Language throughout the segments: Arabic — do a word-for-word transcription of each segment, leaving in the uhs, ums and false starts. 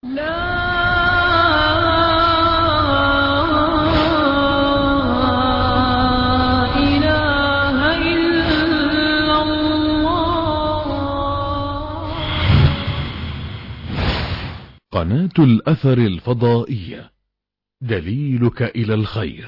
لا إله إلا الله. قناة الأثر الفضائية، دليلك إلى الخير.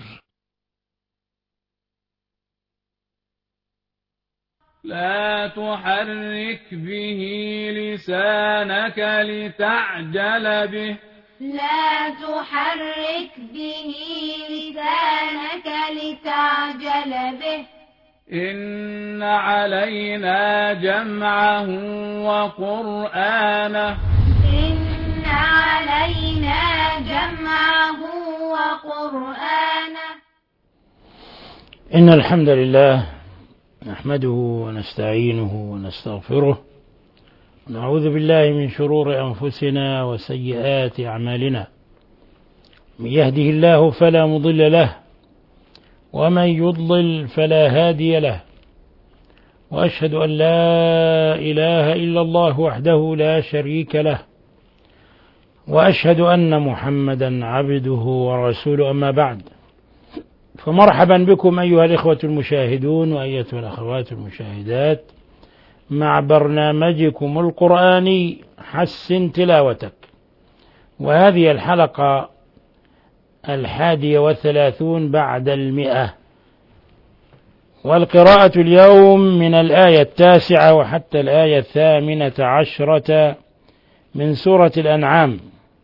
لا تحرك به لسانك لتعجل به. لا تحرك به لسانك لتعجل به. إن علينا جمعه وقرآنه. إن علينا جمعه وقرآنه. إن الحمد لله نحمده ونستعينه ونستغفره، ونعوذ بالله من شرور أنفسنا وسيئات أعمالنا. من يهده الله فلا مضل له، ومن يضلل فلا هادي له، وأشهد أن لا إله إلا الله وحده لا شريك له، وأشهد أن محمدا عبده ورسوله. أما بعد، فمرحبا بكم أيها الإخوة المشاهدون وأيتها الأخوات المشاهدات مع برنامجكم القرآني حسن تلاوتك، وهذه الحلقة الحادية والثلاثون بعد المئة، والقراءة اليوم من الآية التاسعة وحتى الآية الثامنة عشرة من سورة الأنعام.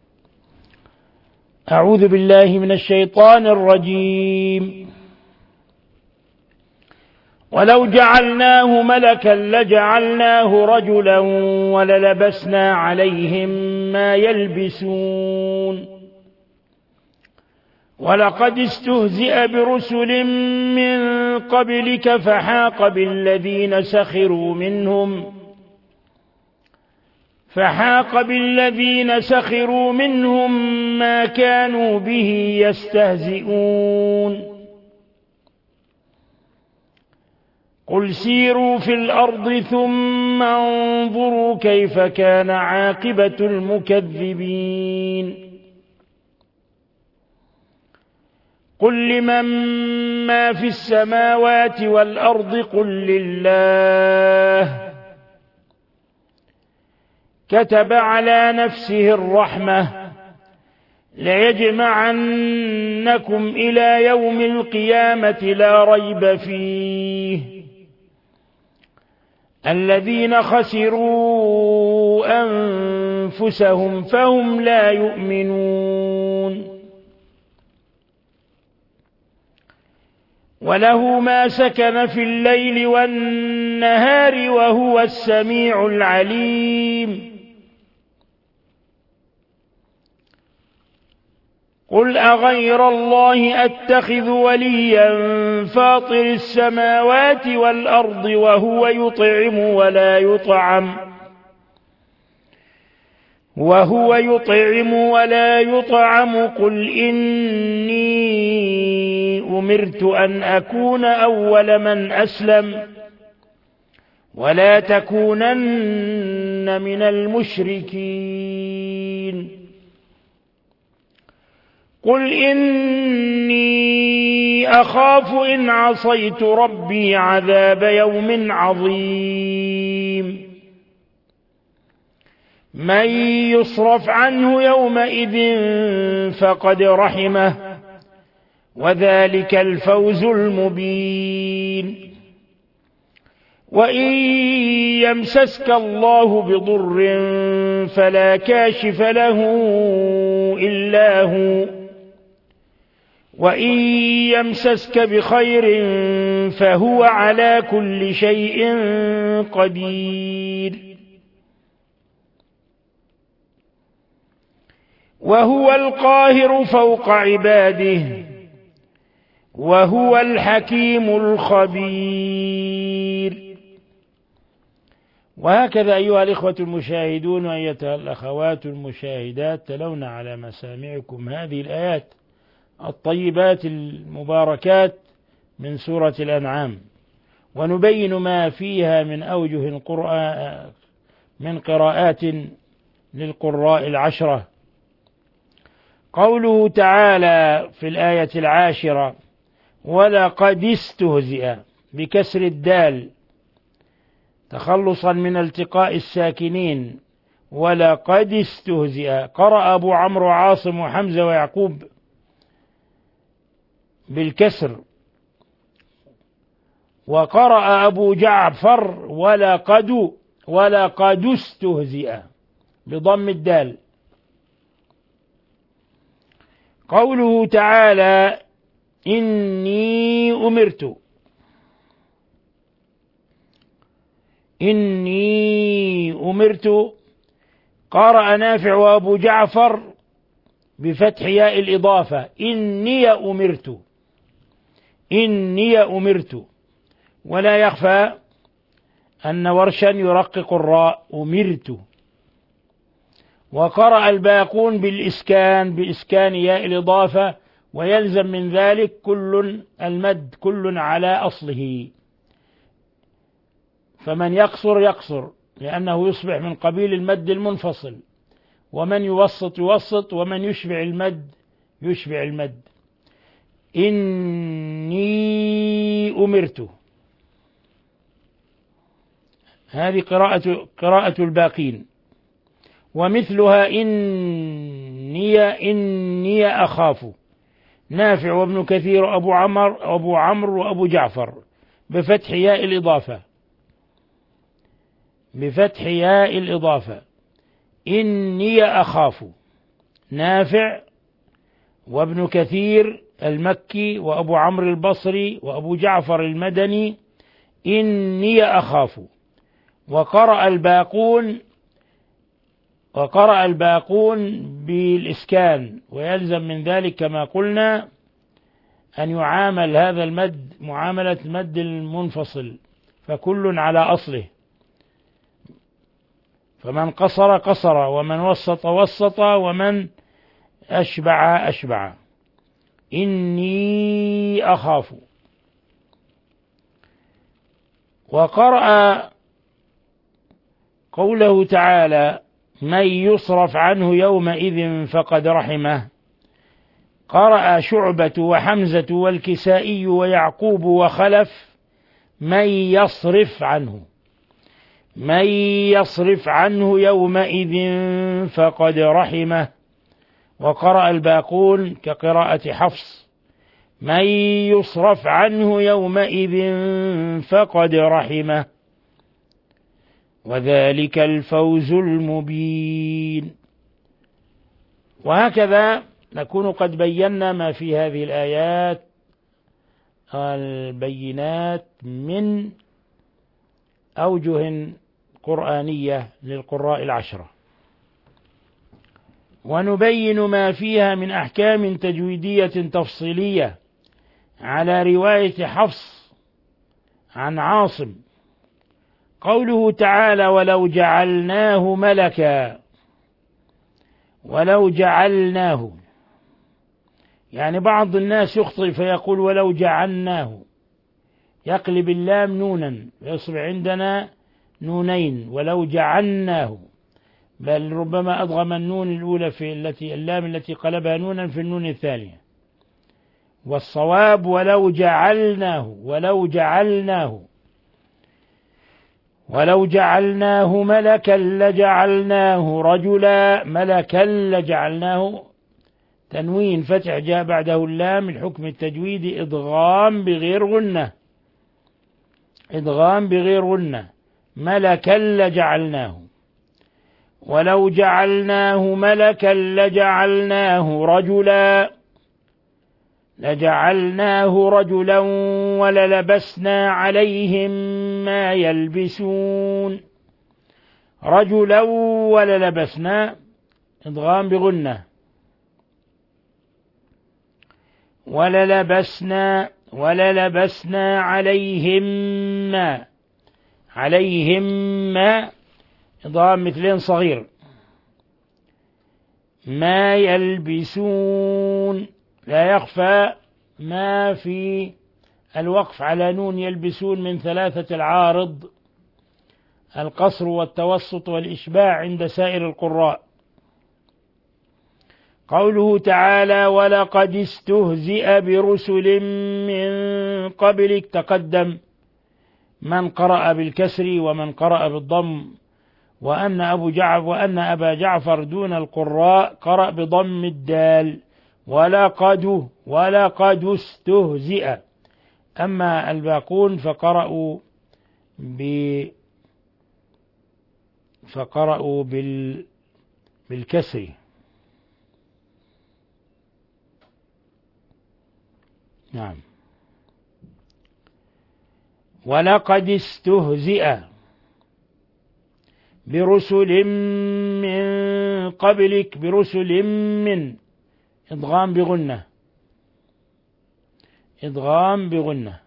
أعوذ بالله من الشيطان الرجيم. ولو جعلناه ملكا لجعلناه رجلا وللبسنا عليهم ما يلبسون. ولقد استهزئ برسل من قبلك فحاق بالذين سخروا منهم فحاق بالذين سخروا منهم ما كانوا به يستهزئون. قل سيروا في الأرض ثم انظروا كيف كان عاقبة المكذبين. قل لمن ما في السماوات والأرض قل لله. كتب على نفسه الرحمة ليجمعنكم إلى يوم القيامة لا ريب فيه. الذين خسروا أنفسهم فهم لا يؤمنون. وله ما سكن في الليل والنهار وهو السميع العليم. قل أغير الله أتخذ وليا فاطر السماوات والأرض وهو يطعم ولا يطعم وهو يطعم ولا يطعم قل إني أمرت أن أكون أول من أسلم ولا تكونن من المشركين. قل إني أخاف إن عصيت ربي عذاب يوم عظيم. من يصرف عنه يومئذ فقد رحمه وذلك الفوز المبين. وإن يمسسك الله بضر فلا كاشف له إلا هو، وإن يمسسك بخير فهو على كل شيء قدير. وهو القاهر فوق عباده وهو الحكيم الخبير. وهكذا أيها الإخوة المشاهدون وأيتها الأخوات المشاهدات، تلون على مسامعكم هذه الآيات الطيبات المباركات من سورة الأنعام، ونبين ما فيها من أوجه القرآن من قراءات للقراء العشرة قوله تعالى في الآية العاشرة ولقد استهزئ بكسر الدال تخلصا من التقاء الساكنين، ولقد استهزئ. قرأ أبو عمرو وعاصم وحمزة ويعقوب بالكسر، وقرأ أبو جعفر ولقد ولقد استهزئ بضم الدال. قوله تعالى إني أمرت، إني أمرت قرأ نافع وأبو جعفر بفتح ياء الإضافة إني أمرت، إني أمرت. ولا يخفى أن ورشا يرقق الراء أمرت. وقرأ الباقون بالإسكان بإسكان ياء الإضافة، ويلزم من ذلك كل المد كل على أصله، فمن يقصر يقصر لأنه يصبح من قبيل المد المنفصل، ومن يوسط يوسط، ومن يشبع المد يشبع المد. إني أمرت، هذه قراءة قراءة الباقين. ومثلها إني إني أخاف، نافع وابن كثير وأبو عمر أبو عمرو وأبو جعفر بفتح ياء الإضافة، بفتح ياء الإضافة إني أخاف. نافع وابن كثير المكي وأبو عمرو البصري وأبو جعفر المدني إني أخاف. وقرأ الباقون وقرأ الباقون بالإسكان، ويلزم من ذلك كما قلنا أن يعامل هذا المد معاملة المد المنفصل، فكل على أصله، فمن قصر قصر، ومن وسط وسط، ومن أشبع أشبع. إني أخاف. وقرأ قوله تعالى من يصرف عنه يومئذ فقد رحمه، قرأ شعبة وحمزة والكسائي ويعقوب وخلف من يصرف عنه، من يصرف عنه يومئذ فقد رحمه. وقرأ الباقون كقراءة حفص من يصرف عنه يومئذ فقد رحمه، وذلك الفوز المبين. وهكذا نكون قد بينا ما في هذه الآيات البينات من أوجه قرآنية للقراء العشرة، ونبين ما فيها من أحكام تجويدية تفصيلية على رواية حفص عن عاصم. قوله تعالى ولو جعلناه ملكا، ولو جعلناه، يعني بعض الناس يخطئ فيقول ولو جعلناه، يقلب اللام نونا ويصبح عندنا نونين ولو جعلناه، بل ربما أضغم النون الأولى في التي اللام التي قلبها نونا في النون الثانية. والصواب ولو جعلناه، ولو جعلناه، ولو جعلناه ملكا لجعلناه رجلا، ملكا لجعلناه تنوين فتح جاء بعده اللام، الحكم التجويدي إدغام بغير غنة، إدغام بغير غنة، ملكا لجعلناه. ولو جعلناه ملكا لجعلناه رجلا، لجعلناه رجلا وللبسنا عليهم ما يلبسون، رجلا وللبسنا إدغام بغنة، وللبسنا وللبسنا عليهم ما، عليهم ما إدغام مثلين صغير، ما يلبسون. لا يخفى ما في الوقف على نون يلبسون من ثلاثة العارض، القصر والتوسط والإشباع عند سائر القراء. قوله تعالى ولقد استهزئ برسل من قبلك، تقدم من قرأ بالكسر ومن قرأ بالضم، وأن أبو جعفر وأن أبا جعفر دون القراء قرأ بضم الدال ولقد ولقد استهزئ، أما الباقون فقرأوا ب فقرأوا بال بالكسر. نعم. ولقد استهزئ برسل من قبلك، برسل من إدغام بغنة، إدغام بغنة.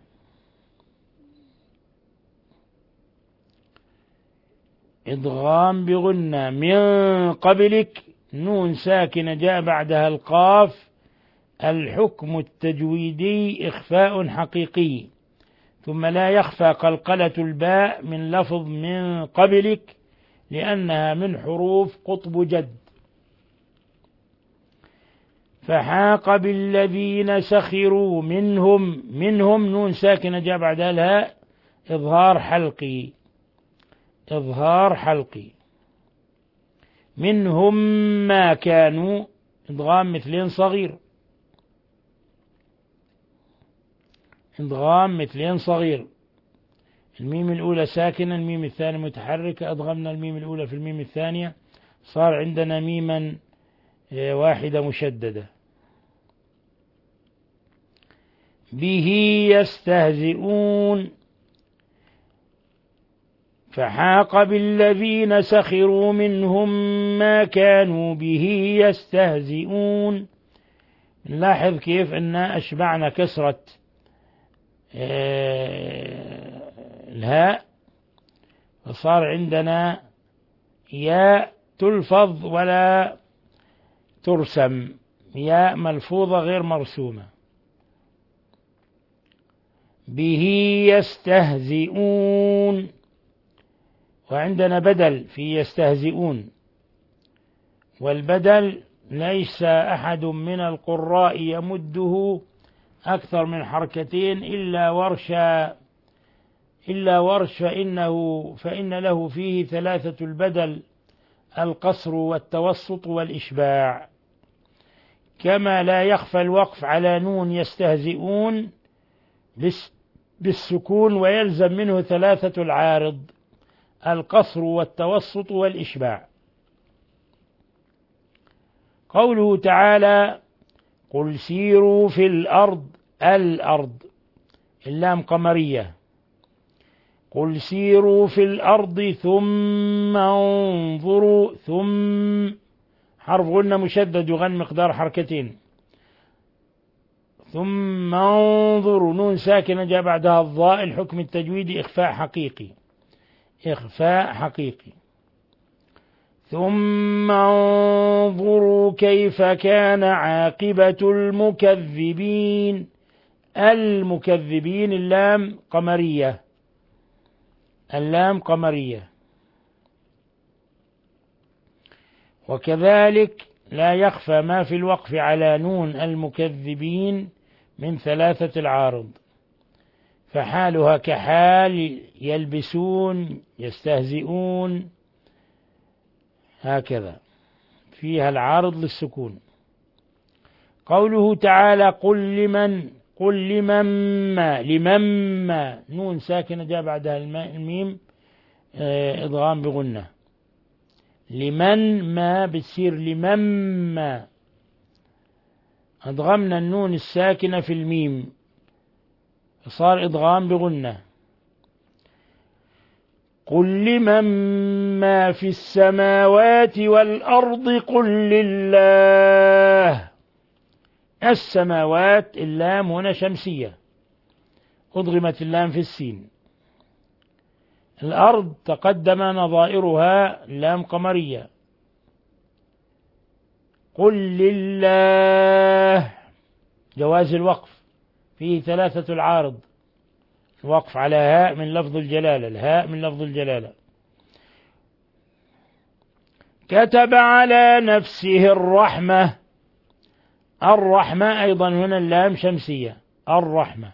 إدغام بغنة من قبلك، نون ساكنة جاء بعدها القاف، الحكم التجويدي إخفاء حقيقي، ثم لا يخفى قلقلة الباء من لفظ من قبلك لأنها من حروف قطب جد. فحاق بالذين سخروا منهم، منهم نون ساكنة جاء بعدها الهاء، إظهار حلقي، إظهار حلقي. منهم ما كانوا، إدغام مثلين صغير، إدغام مثلين صغير، الميم الأولى ساكنة الميم الثانية متحركة، أدغمنا الميم الأولى في الميم الثانية، صار عندنا ميما واحدة مشددة. به يستهزئون، فحاق بالذين سخروا منهم ما كانوا به يستهزئون. نلاحظ كيف أن أشبعنا كسرة الهاء، فصار عندنا ياء تلفظ ولا ترسم، ياء ملفوظة غير مرسومة. به يستهزئون، وعندنا بدل في يستهزئون، والبدل ليس أحد من القراء يمده أكثر من حركتين إلا ورشا، إلا ورش فإنه فإن له فيه ثلاثة البدل، القصر والتوسط والإشباع. كما لا يخفى الوقف على نون يستهزئون بالسكون، ويلزم منه ثلاثة العارض، القصر والتوسط والإشباع. قوله تعالى قل سيروا في الأرض، الأرض اللام قمرية، قل سيروا في الأرض ثم انظروا، ثم حرف غنة مشدد يغن مقدار حركتين، ثم انظروا نون ساكنة جاء بعدها الضاء، الحكم التجويدي إخفاء حقيقي، إخفاء حقيقي. ثم انظروا كيف كان عاقبة المكذبين، المكذبين اللام قمرية، اللام قمرية. وكذلك لا يخفى ما في الوقف على نون المكذبين من ثلاثة العارض، فحالها كحال يلبسون يستهزئون، هكذا فيها العارض للسكون. قوله تعالى قل لمن، قل لمن ما، لمن ما نون ساكنة جاء بعدها الميم إضغام بغنة، لمن ما بتصير لمن ما، أضغمنا النون الساكنة في الميم صار إضغام بغنة. قل لمن ما في السماوات والأرض قل لله، السماوات اللام هنا شمسية، أضغمت اللام في السين. الأرض تقدم نظائرها لام قمرية. قل لله جواز الوقف فيه ثلاثة العارض، الوقف على هاء من لفظ الجلالة، الهاء من لفظ الجلالة. كتب على نفسه الرحمة، الرحمة أيضا هنا اللام شمسية، الرحمة.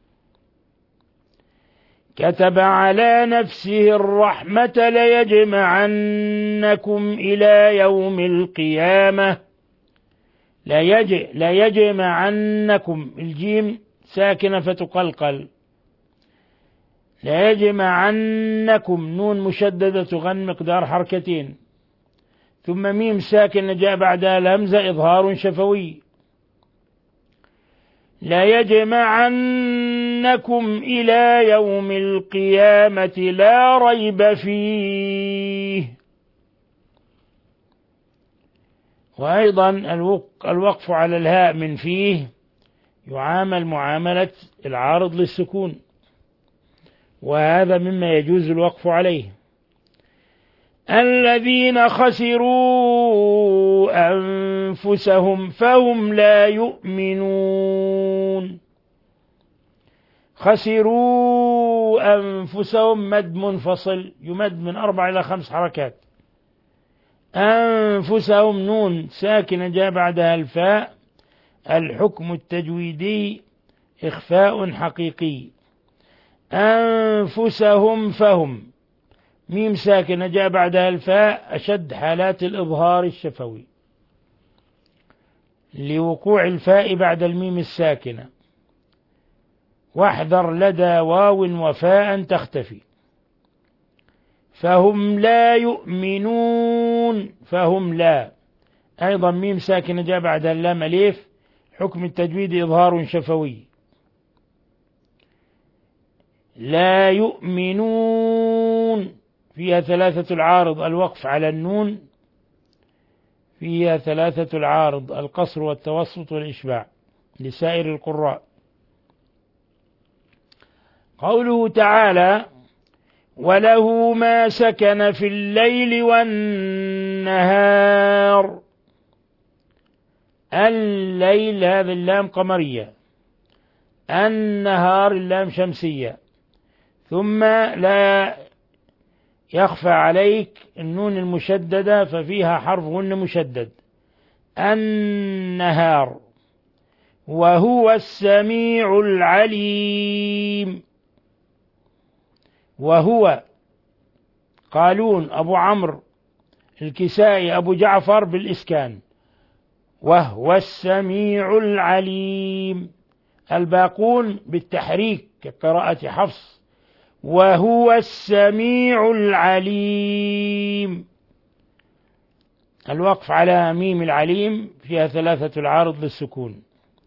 كتب على نفسه الرحمة ليجمعنكم إلى يوم القيامة. ليج ليجمعنكم، الجيم ساكنة فتقلقل. ليجمعنكم، نون مشددة تغن مقدار حركتين، ثم ميم ساكنة جاء بعدها الهمزة إظهار شفوي. ليجمعنكم إلى يوم القيامة لا ريب فيه. وأيضا الوقف على الهاء من فيه يعامل معاملة العارض للسكون، وهذا مما يجوز الوقف عليه. الذين خسروا أنفسهم فهم لا يؤمنون. خسروا أنفسهم مد منفصل يمد من أربع إلى خمس حركات. أنفسهم نون ساكنة جاء بعدها الفاء، الحكم التجويدي إخفاء حقيقي. أنفسهم فهم، ميم ساكنة جاء بعدها الفاء، أشد حالات الإظهار الشفوي لوقوع الفاء بعد الميم الساكنة. واحذر لدى واو وفاء تختفي. فهم لا يؤمنون، فهم لا، أيضا ميم ساكنة جاء بعدها اللام أليف، حكم التجويد إظهار شفوي. لا يؤمنون فيها ثلاثة العارض، الوقف على النون فيها ثلاثة العارض، القصر والتوسط والإشباع لسائر القراء. قوله تعالى: وله ما سكن في الليل والنهار. الليل هذا اللام قمرية، النهار اللام شمسية. ثم لا يخفى عليك النون المشددة ففيها حرف غن مشدد، النهار. وهو السميع العليم. وهو قالون، أبو عمرو، الكسائي، أبو جعفر بالإسكان، وهو السميع العليم. الباقون بالتحريك كقراءة حفص، وهو السميع العليم. الوقف على ميم العليم فيها ثلاثة العارض للسكون.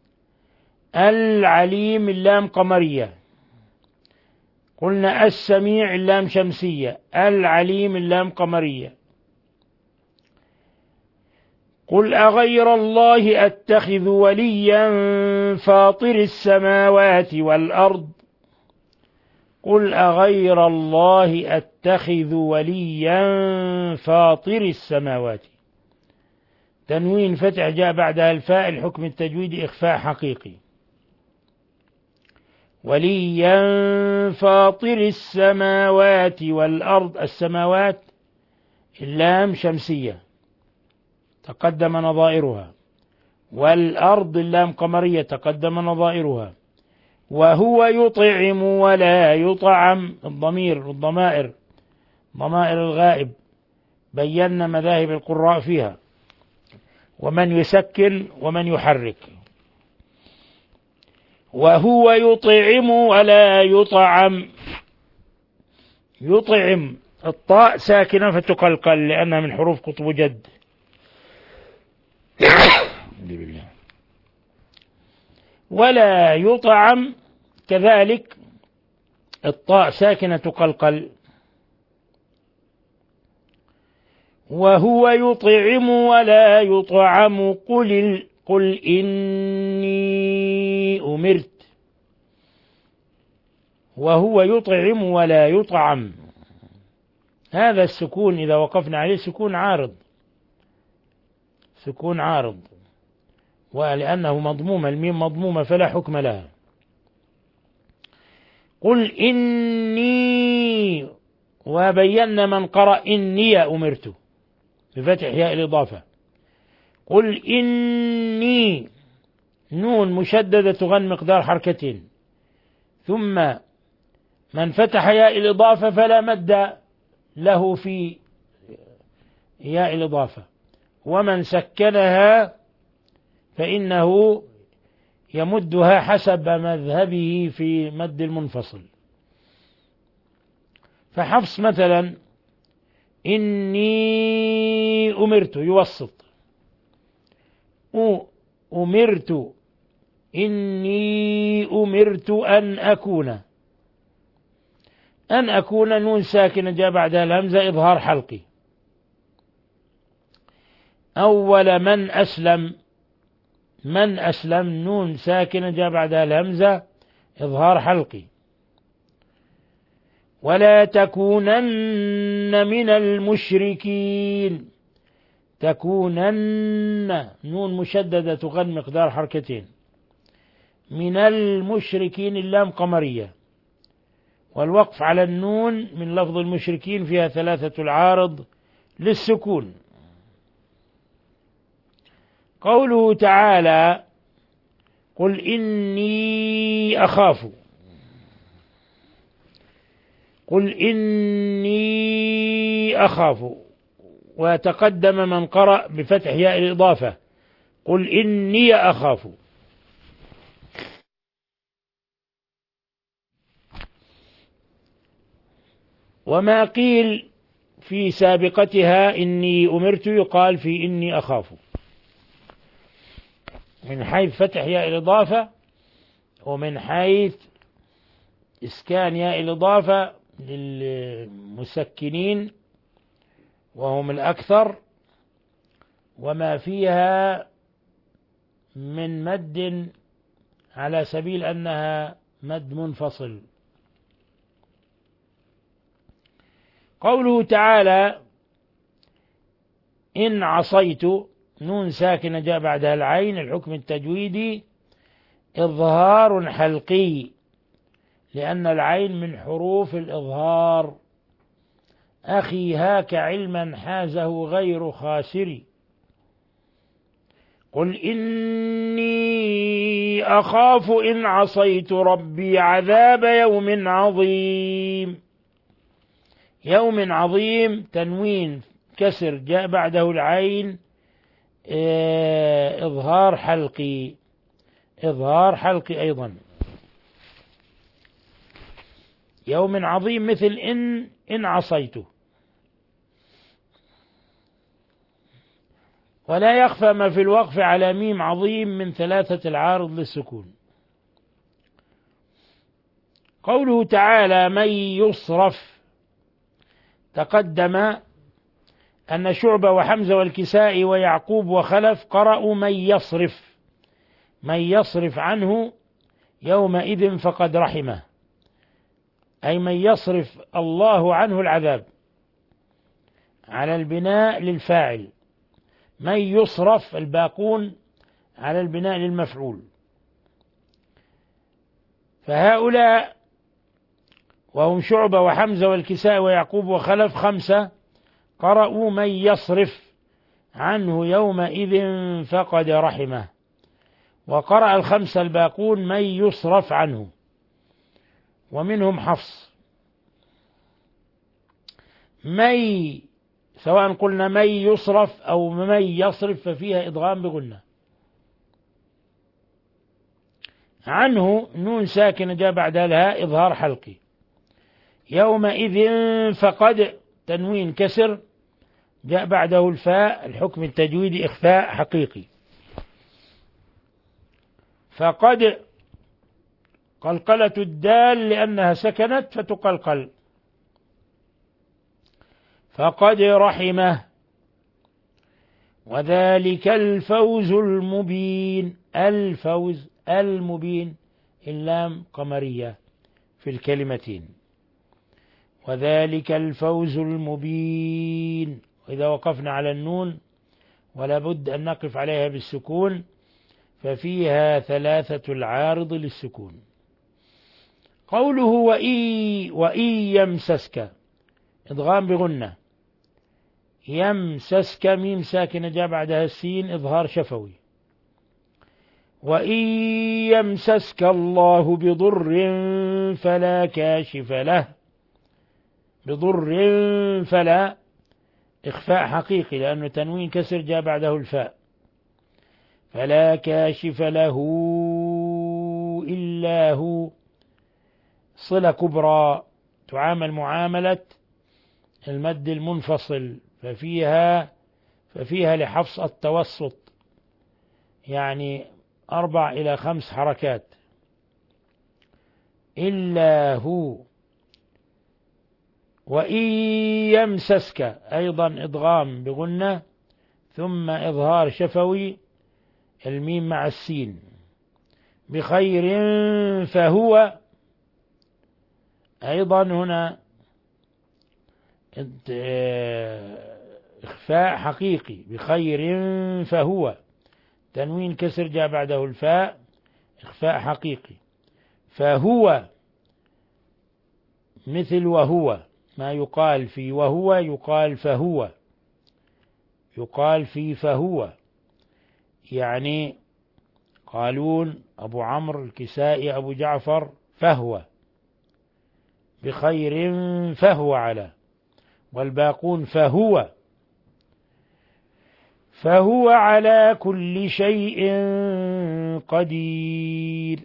العليم اللام قمرية، قلنا السميع اللام شمسية، العليم اللام قمرية. قل أغير الله أتخذ وليا فاطر السماوات والأرض. قل أغير الله أتخذ وليا فاطر السماوات. تنوين فتح جاء بعدها الفاء، الحكم التجويدي إخفاء حقيقي. وليا فاطر السماوات والأرض. السماوات اللام شمسية تقدم نظائرها، والأرض اللام قمرية تقدم نظائرها. وهو يطعم ولا يطعم، الضمير الضمائر ضمائر الغائب بينا مذاهب القراء فيها، ومن يسكن ومن يحرك. وهو يطعم ولا يطعم. يطعم الطاء ساكنة فتقلقل لأنها من حروف قطب جد. ولا يطعم كذلك الطاء ساكنة تقلقل. وهو يطعم ولا يطعم. قل قل إني أمرت. وهو يطعم ولا يطعم، هذا السكون إذا وقفنا عليه سكون عارض، سكون عارض، ولأنه مضمومة، الميم مضمومة فلا حكم لها. قل إني، وبينا من قرأ إني أمرت بفتح ياء الإضافة. قل إني نون مشددة تغن مقدار حركتين، ثم من فتح ياء الإضافة فلا مد له في ياء الإضافة، ومن سكنها فإنه يمدها حسب مذهبه في مد المنفصل. فحفص مثلا إني أمرت يوسط، أمرت إني أمرت أن أكون، أن أكون نون ساكنة جاء بعدها الهمزة إظهار حلقي. أول من أسلم، من أسلم نون ساكنة جاء بعدها الهمزة إظهار حلقي. ولا تكونن من المشركين، تكونن نون مشددة تغن مقدار حركتين. من المشركين اللام قمرية، والوقف على النون من لفظ المشركين فيها ثلاثة العارض للسكون. قوله تعالى قل إني أخاف، قل إني أخاف، وتقدم من قرأ بفتح ياء الإضافة قل إني أخاف. وما قيل في سابقتها إني أمرت يقال في إني أخاف، من حيث فتح ياء الإضافة ومن حيث إسكان ياء الإضافة للمسكنين وهم الأكثر، وما فيها من مد على سبيل أنها مد منفصل. قوله تعالى إن عصيت نون ساكنة جاء بعدها العين، الحكم التجويدي إظهار حلقي، لأن العين من حروف الإظهار. أخي هاك علما حازه غير خاسر، قل إني أخاف إن عصيت ربي عذاب يوم عظيم. يوم عظيم تنوين كسر جاء بعده العين إظهار حلقي، إظهار حلقي أيضا. يوم عظيم مثل إن إن عصيته. ولا يخفى ما في الوقف على ميم عظيم من ثلاثة العارض للسكون. قوله تعالى من يصرف، تقدم أن شعبة وحمزة والكسائي ويعقوب وخلف قرأوا من يصرف، من يصرف عنه يومئذ فقد رحمه، أي من يصرف الله عنه العذاب، على البناء للفاعل. من يصرف الباقون على البناء للمفعول. فهؤلاء وهم شعبة وحمزة والكساء ويعقوب وخلف خمسة قرأوا من يصرف عنه يومئذ فقد رحمه، وقرأ الخمسة الباقون من يصرف عنه، ومنهم حفص. من سواء قلنا من يصرف أو من يصرف ففيها إدغام بغنة. عنه نون ساكنة جاء بعدها لها إظهار حلقي. يومئذ فقد تنوين كسر جاء بعده الفاء، الحكم التجويدي إخفاء حقيقي. فقد قلقلة الدال لأنها سكنت فتقلقل. فقد رحمه، وذلك الفوز المبين. الفوز المبين اللام قمرية في الكلمتين، وذلك الفوز المبين. وإذا وقفنا على النون ولا بد أن نقف عليها بالسكون، ففيها ثلاثة العارض للسكون. قوله وإي وإي يمسسك إدغام بغنة. يمسسك ميم ساكنة جاء بعدها السين إظهار شفوي. وإن يمسسك الله بضر فلا كاشف له، بضر فلا إخفاء حقيقي لأنه تنوين كسر جاء بعده الفاء، فلا كاشف له إلا هو، صلة كبرى تعامل معاملة المد المنفصل، ففيها ففيها لحفص التوسط، يعني أربع إلى خمس حركات. إلا هو. وإن يمسسك أيضا إدغام بغنة ثم إظهار شفوي، الميم مع السين، بخير فهو، أيضا هنا إخفاء حقيقي، بخير فهو، تنوين كسر جاء بعده الفاء، إخفاء حقيقي. فهو مثل وهو، ما يقال في وهو يقال فهو، يقال في فهو، يعني قالون، أبو عمرو، الكسائي، أبو جعفر، فهو، بخير فهو على، والباقون فهو، فهو على كل شيء قدير.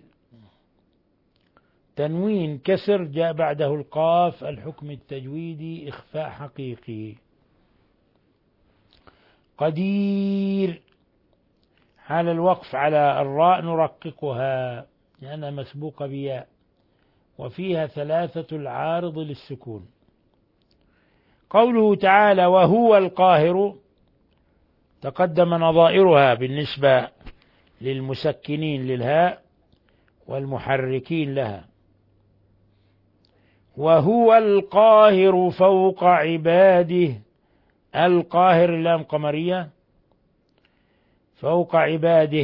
تنوين كسر جاء بعده القاف، الحكم التجويدي إخفاء حقيقي. قدير حال الوقف على الراء نرققها لأنها مسبوقة بياء، وفيها ثلاثة العارض للسكون. قوله تعالى وهو القاهر تقدم نظائرها بالنسبة للمسكنين للهاء والمحركين لها. وهو القاهر فوق عباده، القاهر لام قمرية، فوق عباده.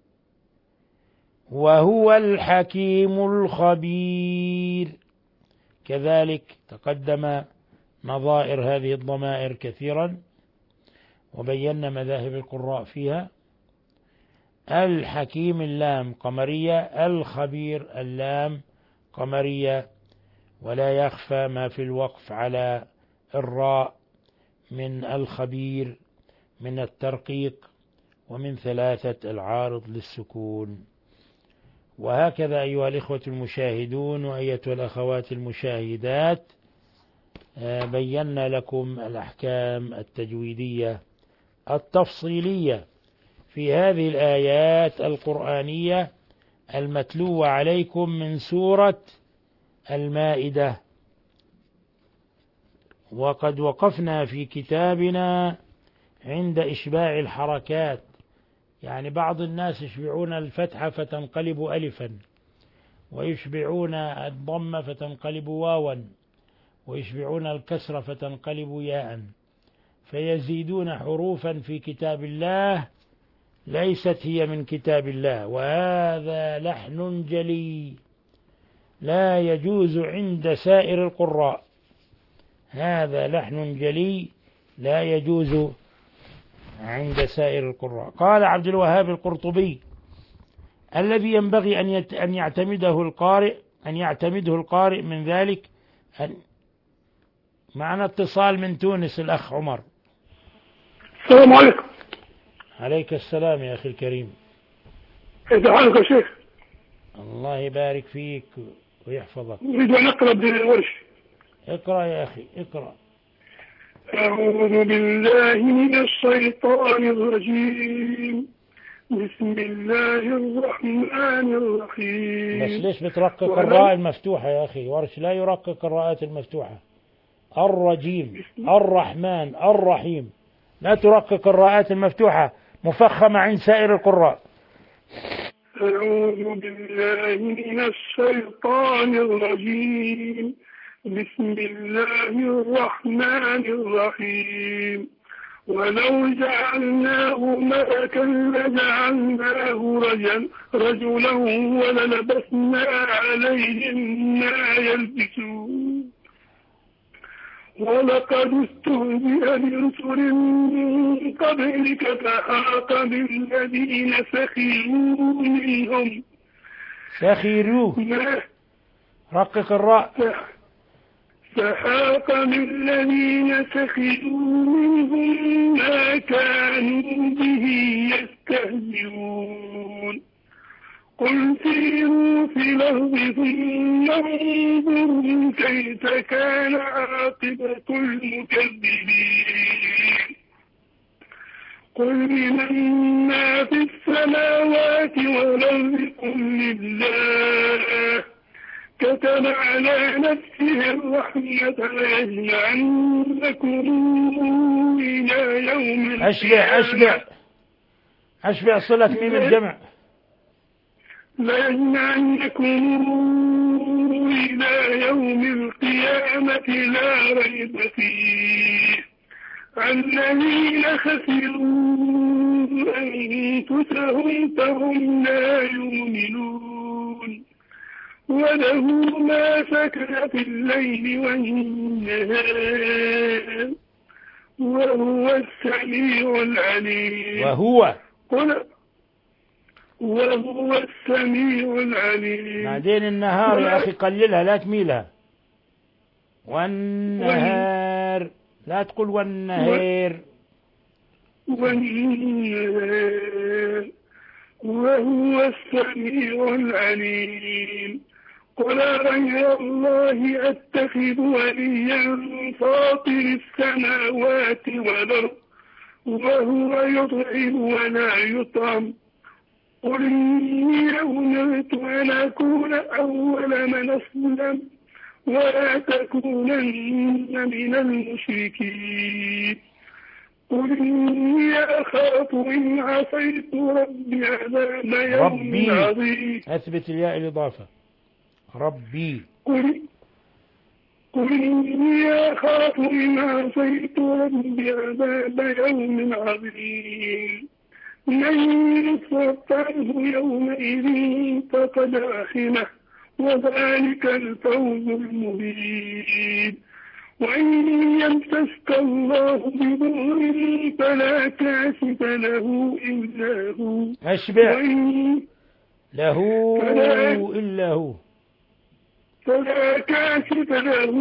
وهو الحكيم الخبير، كذلك تقدم نظائر هذه الضمائر كثيرا وبينا مذاهب القراء فيها. الحكيم اللام قمرية، الخبير اللام قمرية، ولا يخفى ما في الوقف على الراء من الخبير من الترقيق ومن ثلاثة العارض للسكون. وهكذا أيها الإخوة المشاهدون وأيتها الأخوات المشاهدات بينا لكم الأحكام التجويدية التفصيلية في هذه الآيات القرآنية المتلوة عليكم من سورة المائدة. وقد وقفنا في كتابنا عند إشباع الحركات، يعني بعض الناس يشبعون الفتحة فتنقلب ألفا، ويشبعون الضمة فتنقلب واوا، ويشبعون الكسر فتنقلب ياء، فيزيدون حروفا في كتاب الله ليست هي من كتاب الله، وهذا لحن جلي لا يجوز عند سائر القراء، هذا لحن جلي لا يجوز عند سائر القراء. قال عبد الوهاب القرطبي الذي ينبغي أن يعتمده القارئ أن يعتمده القارئ من ذلك أن معنا اتصال من تونس الأخ عمر. السلام عليكم. عليك السلام يا أخي الكريم. كيف حالك يا شيخ؟ الله يبارك فيك ويحفظك. أريد أن أقرأ بالورش. اقرأ يا أخي اقرأ. أعوذ بالله من الشيطان الرجيم، بسم الله الرحمن الرحيم. بس ليش بترقق الراء المفتوحة يا أخي؟ ورش لا يرقق الراءات المفتوحة. الرجيم، الرحمن، الرحيم، لا ترقق الراءات المفتوحة مفخمة عند سائر القراء. أعوذ بالله من الشيطان الرجيم، بسم الله الرحمن الرحيم. ولو جعلناه ملكا لجعلناه رجل رجلا وللبسنا عليهم ما يلبسون ولقد استهزئ برسل من قبلك فحاق بالذين سخروا منهم سخروا رقق الراء فحاق بالذين سخروا منهم ما كانوا به يستهزئون قل سيروا في الأرض ثم انظروا كيف كان عاقبة المكذبين قل لمن ما في السماوات والأرض قل لله كتب على نفسه الرحمة ليجمعنكم إلى يوم القيامة. أشبع أشبع أشبع صلة ميم الجمع. ليجمعنكم إلى يوم القيامة لا ريب فيه الذين خسروا أنفسهم فهم لا يؤمنون وله ما سكن في الليل والنهار وهو السميع العليم وهو وهو السميع العليم. بعدين النهار يا أخي قللها لا تميلها. والنهار لا تقول والنهار. والنهار وهو السميع العليم. قل غير الله أتخذ وليا فاطر السماوات والأرض وهو يطعم ولا يطعم قل إني أمرت أن أكون أول من أسلم ولا تكونن من المشركين قل إني أخاف إن عصيت ربي عذاب يوم عظيم. أثبت الياء الإضافة ربي. قل قل إني أخاف إن عصيت ربي عذاب يوم عظيم. من يصرف عنه يومئذ فقد رحمه وذلك الفوز المبين. وإن يمسسك الله بضر فلا كاشف له إلا هو. أشبع له إلا هو. فلا كاشف له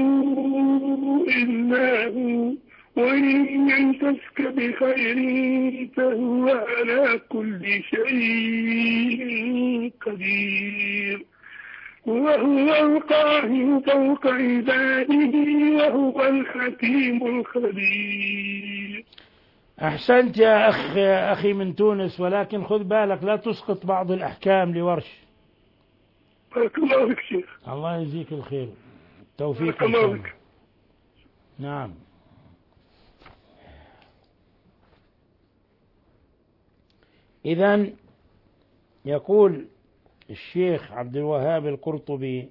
إلا هو. وإن يمسسك بخير فهو على كل شيء قدير وهو القاهر فوق عباده وهو الحكيم الخبير. أحسنت يا أخ يا أخي من تونس، ولكن خذ بالك لا تسقط بعض الأحكام لورش. بارك الله فيك شيخ. الله يجزيك الخير توفيق. بارك الله فيك. نعم. إذن يقول الشيخ عبد الوهاب القرطبي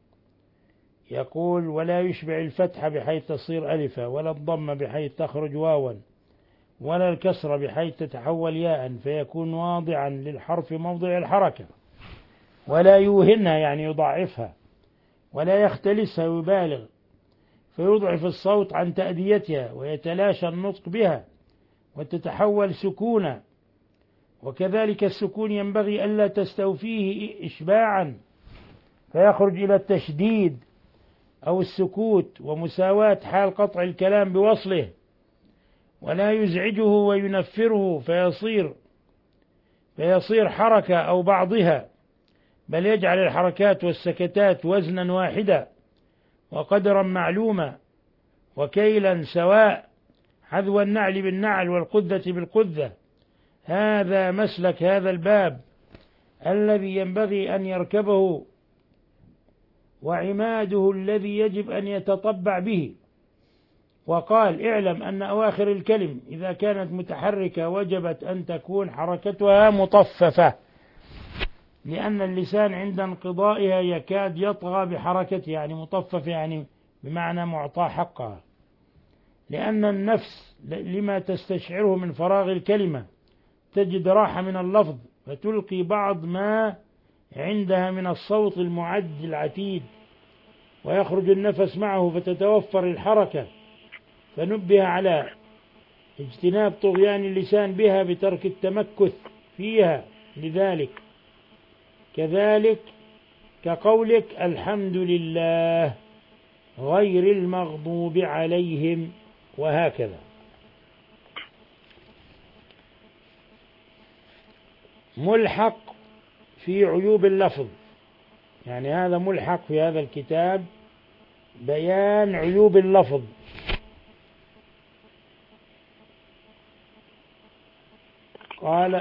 يقول ولا يشبع الفتح بحيث تصير ألفا ولا الضم بحيث تخرج واوا ولا الكسر بحيث تتحول ياء فيكون واضعا للحرف موضع الحركة ولا يوهنها يعني يضعفها ولا يختلسها ويبالغ فيضعف الصوت عن تأديتها ويتلاشى النطق بها وتتحول سكونا. وكذلك السكون ينبغي ألا تستوفيه إشباعا فيخرج إلى التشديد أو السكوت ومساواة حال قطع الكلام بوصله ولا يزعجه وينفره فيصير فيصير حركة أو بعضها بل يجعل الحركات والسكتات وزنا واحدا وقدرا معلوما وكيلا سواء حذو النعل بالنعل والقذة بالقذة. هذا مسلك هذا الباب الذي ينبغي أن يركبه وعماده الذي يجب أن يتطبع به. وقال اعلم أن أواخر الكلم إذا كانت متحركة وجبت أن تكون حركتها مطففة لأن اللسان عند انقضائها يكاد يطغى بحركته يعني مطفف يعني بمعنى معطى حقها لأن النفس لما تستشعره من فراغ الكلمة تجد راحة من اللفظ فتلقي بعض ما عندها من الصوت المعد العتيد ويخرج النفس معه فتتوفر الحركة فنبه على اجتناب طغيان اللسان بها بترك التمكث فيها، لذلك كذلك كقولك الحمد لله غير المغضوب عليهم، وهكذا. ملحق في عيوب اللفظ، يعني هذا ملحق في هذا الكتاب بيان عيوب اللفظ. قال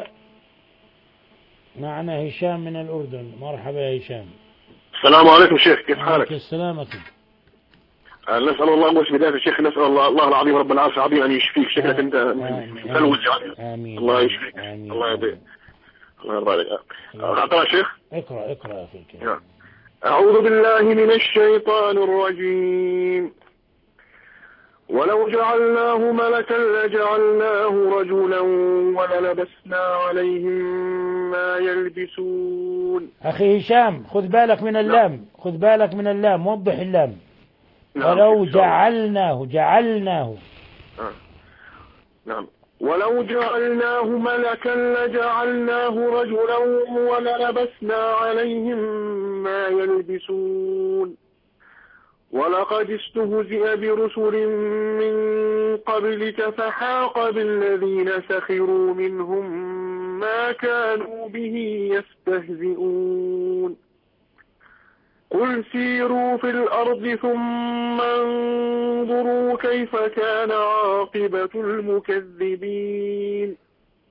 معنا هشام من الأردن. مرحبا يا هشام. السلام عليكم شيخ، كيف حالك؟ عليك السلام أخي. نسأل الله مش بداية الشيخ، نسأل الله, الله العظيم رب العرش العظيم أن يشفيك. شكلك أنت مفلوج يعني. آمين. الله يشفيك. آمين. الله يهديك. الله يرضى عليك. أقرأ يا شيخ؟ اقرأ اقرأ يا أخي الكريم. أعوذ بالله من الشيطان الرجيم. ولو جعلناه ملكا لجعلناه رجلا وللبسنا عليهم ما يلبسون. أخي هشام خذ بالك من اللام، خذ بالك من اللام، وضح اللام. نعم. ولو جعلناه جعلناه آه. نعم. ولو جعلناه ملكا لجعلناه رجلا وللبسنا عليهم ما يلبسون. ولقد استهزئ برسل من قبلك فحاق بالذين سخروا منهم ما كانوا به يستهزئون. قل سيروا في الأرض ثم انظروا كيف كان عاقبة المكذبين.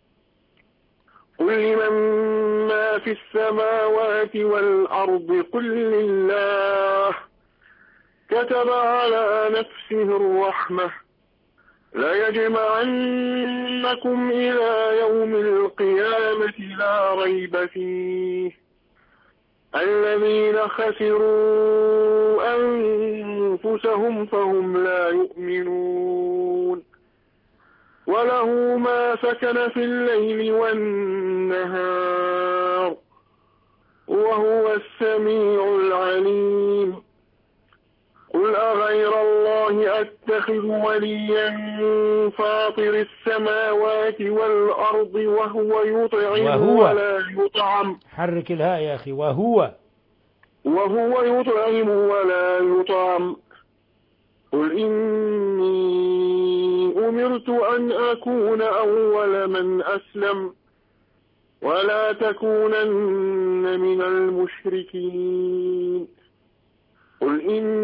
قل لمن ما في السماوات والأرض قل لله كتب على نفسه الرحمة ليجمعنكم إلى يوم القيامة لا ريب فيه الذين خسروا أنفسهم فهم لا يؤمنون. وله ما سكن في الليل والنهار وهو السميع العليم. قل أغير الله أتخذ وليا فاطر السماوات والأرض وهو يطعم وهو ولا يطعم. حرك الهاء يا أخي. وهو وهو يطعم ولا يطعم. قل إني أمرت أن أكون أول من أسلم ولا تكونن من المشركين. قل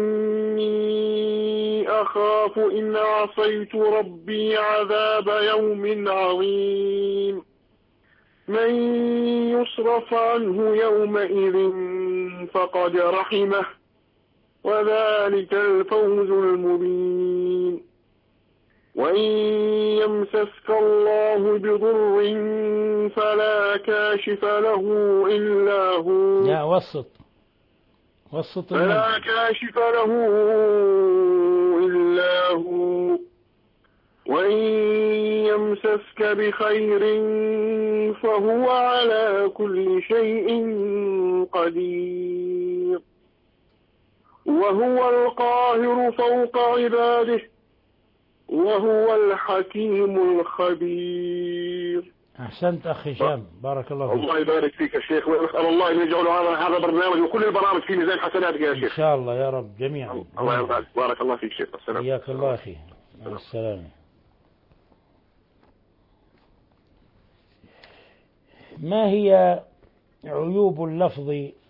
إني أخاف إن عصيت ربي عذاب يوم عظيم. من يصرف عنه يومئذ فقد رحمه وذلك الفوز المبين. وإن يمسسك الله بضر فلا كاشف له إلا هو. لا وسط وسط فلا كاشف له إلا هو. وإن يمسسك بخير فهو على كل شيء قدير وهو القاهر فوق عباده وهو الحكيم الخبير. أحسنت أخي هشام، بارك الله فيك. الله يبارك فيك يا شيخ، ونسأل الله أن يجعل هذا البرنامج وكل البرامج في ميزان حسناتك يا شيخ. إن شاء الله يا رب جميعا. الله يرضى. بارك الله فيك شيخ. السلام. حياك الله أخي. مع السلامة. ما هي عيوب اللفظ؟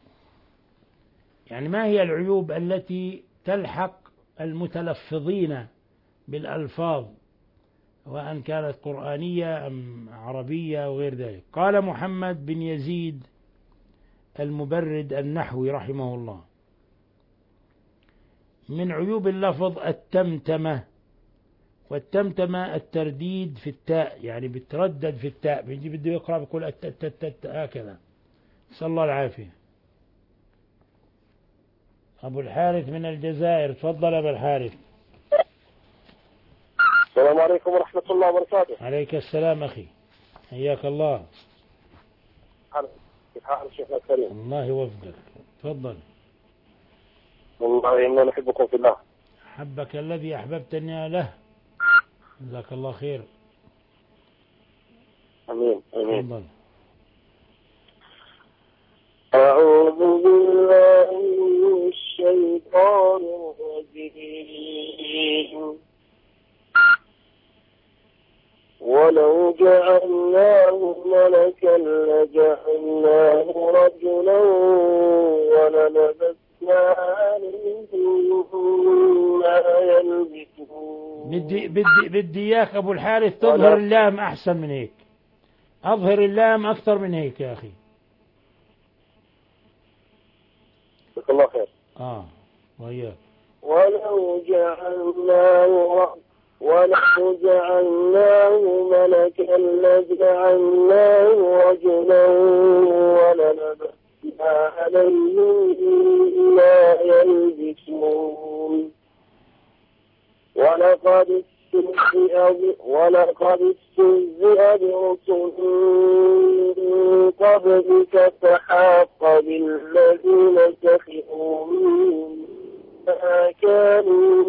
يعني ما هي العيوب التي تلحق المتلفظين بالألفاظ وأن كانت قرآنية أم عربية وغير ذلك؟ قال محمد بن يزيد المبرد النحوي رحمه الله: من عيوب اللفظ التمتمة، والتمتمة الترديد في التاء، يعني بتردد في التاء، بيجي بده يقرأ بيقول التتتت هكذا. صلى الله العافية. أبو الحارث من الجزائر، تفضل أبو الحارث. السلام عليكم ورحمة الله وبركاته. عليك السلام أخي، حياك الله. كيف حالك شيخنا الكريم؟ الله يوفقك، تفضل. والله إنا نحبكم في الله. حبك الذي أحببتني له. جزاك الله خير. امين امين. تفضل. أعوذ بالله من الشيطان الرجيم. ولو جعلناه ملكا لجعلناه رجلا وللبسنا عليهم ما يلبسون. بدي بدي بدي إياك أبو الحارث تظهر اللام أحسن من هيك، أظهر اللام أكثر من هيك يا أخي. جزاك الله خير. آه وياك. ولو جعلناه ولو جعلناه ملكا لجعلناه رجلا وللبسنا عليهم ما يلبسون. ولقد استهزئ ولقد استهزئ برسل من قبلك فحاق بالذين سخروا منهم ما كانوا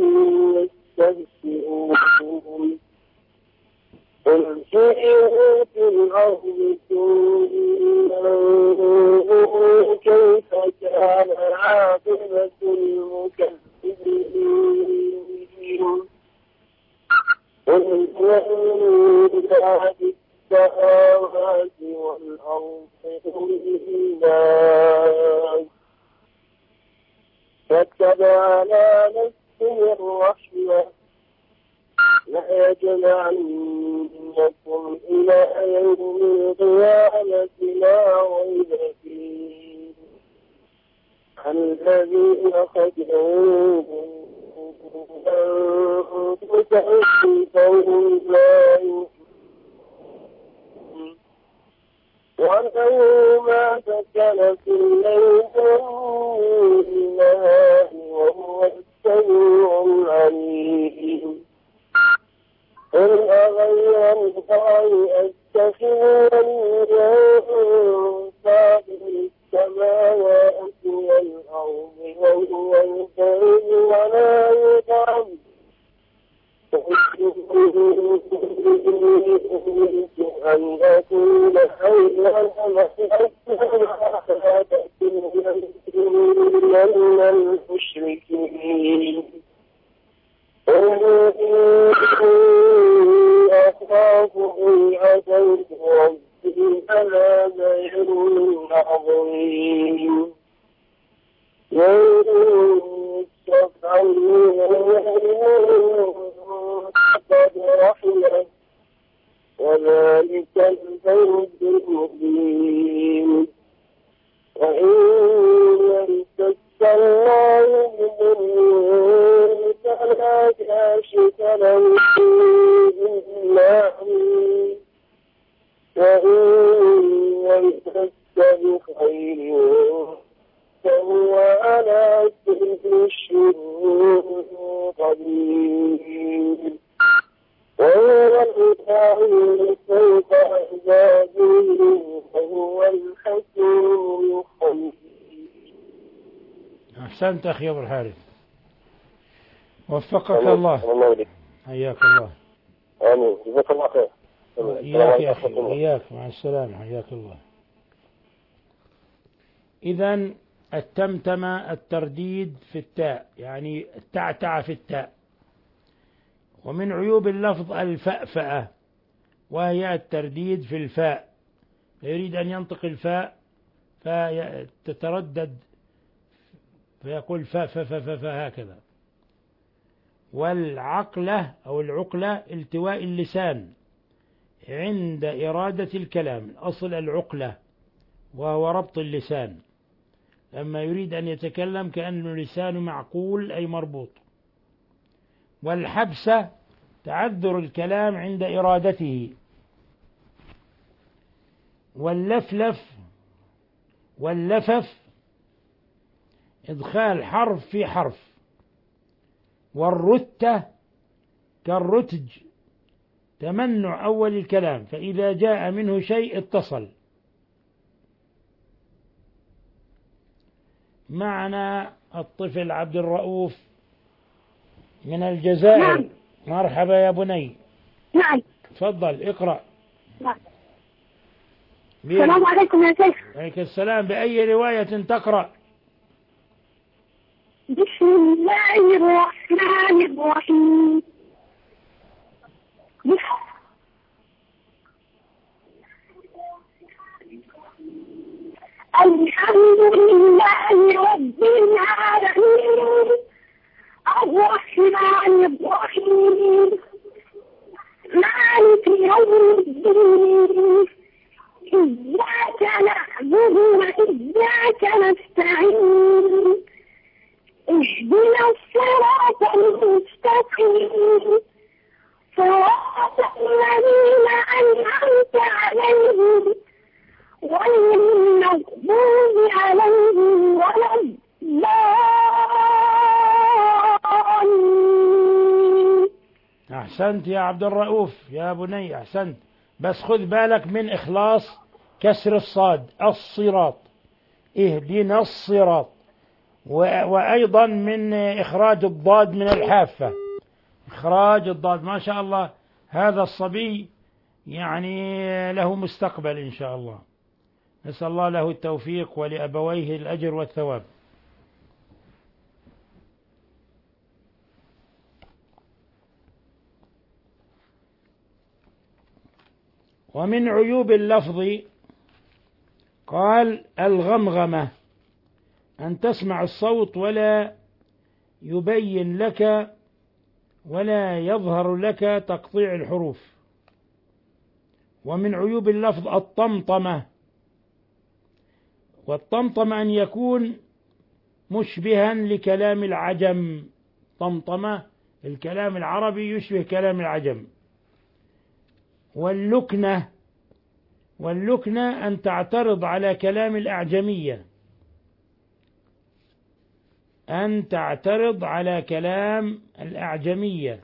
يستهزئون. قل سيروا في الأرض ثم انظروا كيف كان عاقبة المكذبين. قل من بعد السماوات والأرض الله كتب على نفسه الرحمة ليجمعنكم إلى يوم القيامة لا ريب فيه. الذين خسروا أنفسهم فهم لا يؤمنون. وله ما سكن في الليل والنهار وهو السميع العليم. قل أغير الله أتخذ وليا فاطر السماوات والأرض وهو يطعم ولا يطعم. أمرت أن أكون خيرا من المشركين. أخاف إن عصيت ربي عذاب يوم عظيم. يوم قد رحمه وذلك الفوز المبين. وإن يمسك الله بضر فلا كاشف له إلا هو وإن يمسك بخير فهو على كل شيء قدير. وهو القاهر فوق عباده وهو الحكيم الخبير. أحسنت أخي أبو الحارث، وفقك الله. حياك الله. آمين. جزاك الله خير. إياك يا أخي، إياك، مع السلامة، حياك الله. إذن التمتمة الترديد في التاء، يعني التعتع في التاء. ومن عيوب اللفظ الفأفأة، وهي الترديد في الفاء، يريد أن ينطق الفاء فتتردد فيقول فا فا فا فا فا هكذا. والعقلة أو العقلة التواء اللسان عند إرادة الكلام، أصل العقلة وهو ربط اللسان، لما يريد أن يتكلم كأنه لسانه معقول أي مربوط. والحبسة تعذر الكلام عند إرادته. واللفلف واللفف إدخال حرف في حرف. والرتة كالرتج تمنع أول الكلام، فإذا جاء منه شيء اتصل. معنا الطفل عبد الرؤوف من الجزائر. مرحبا يا بني. نعم. تفضل اقرأ. نعم. السلام عليكم يا شيخ. عليك السلام. بأي رواية تقرأ؟ بسم الله الرحمن الرحيم. الحمد لله رب العالمين الرحمن الرحيم مالك يوم الدين إياك نعبد وإياك نستعين اهدنا الصراط المستقيم صراط الذين أنعمت عليهم غير المغضوب عليهم ولا الضالين. أحسنت يا عبد الرؤوف يا بني، أحسنت. بس خذ بالك من إخلاص كسر الصاد، الصراط، اهدنا الصراط، وأيضا من إخراج الضاد من الحافة، إخراج الضاد. ما شاء الله هذا الصبي يعني له مستقبل إن شاء الله، نسأل الله له التوفيق ولأبويه الأجر والثواب. ومن عيوب اللفظ قال الغمغمة، أن تسمع الصوت ولا يبين لك ولا يظهر لك تقطيع الحروف. ومن عيوب اللفظ الطمطمة، والطمطمة أن يكون مشبها لكلام العجم. طمطمة الكلام العربي يشبه كلام العجم. واللكنة، واللكنة أن تعترض على كلام الأعجمية، أن تعترض على كلام الأعجمية،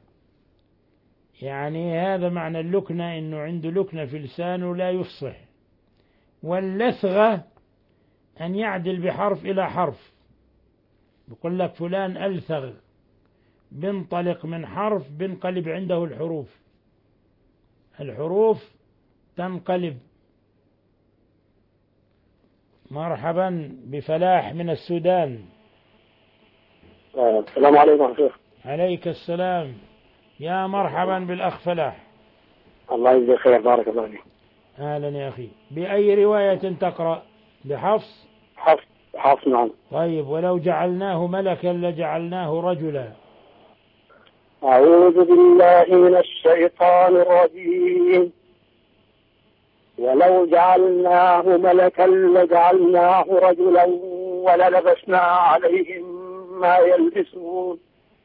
يعني هذا معنى اللكنة، إنه عنده لكنة في لسانه لا يفصح. واللثغة أن يعدل بحرف إلى حرف، بقول لك فلان ألثغ، بنطلق من حرف بنقلب عنده الحروف، الحروف تنقلب. مرحبا بفلاح من السودان. السلام عليكم شيخ. عليك السلام، يا مرحبا بالأخ فلاح. الله يجزيك خير، بارك الله فيك. أهلا يا أخي. بأي رواية تقرأ؟ بحفص؟ حفص. حفص نعم. طيب، ولو جعلناه ملكا لجعلناه رجلا. أعوذ بالله من الشيطان الرجيم. ولو جعلناه ملكا لجعلناه رجلا وللبسنا عليهم ما يلبسون.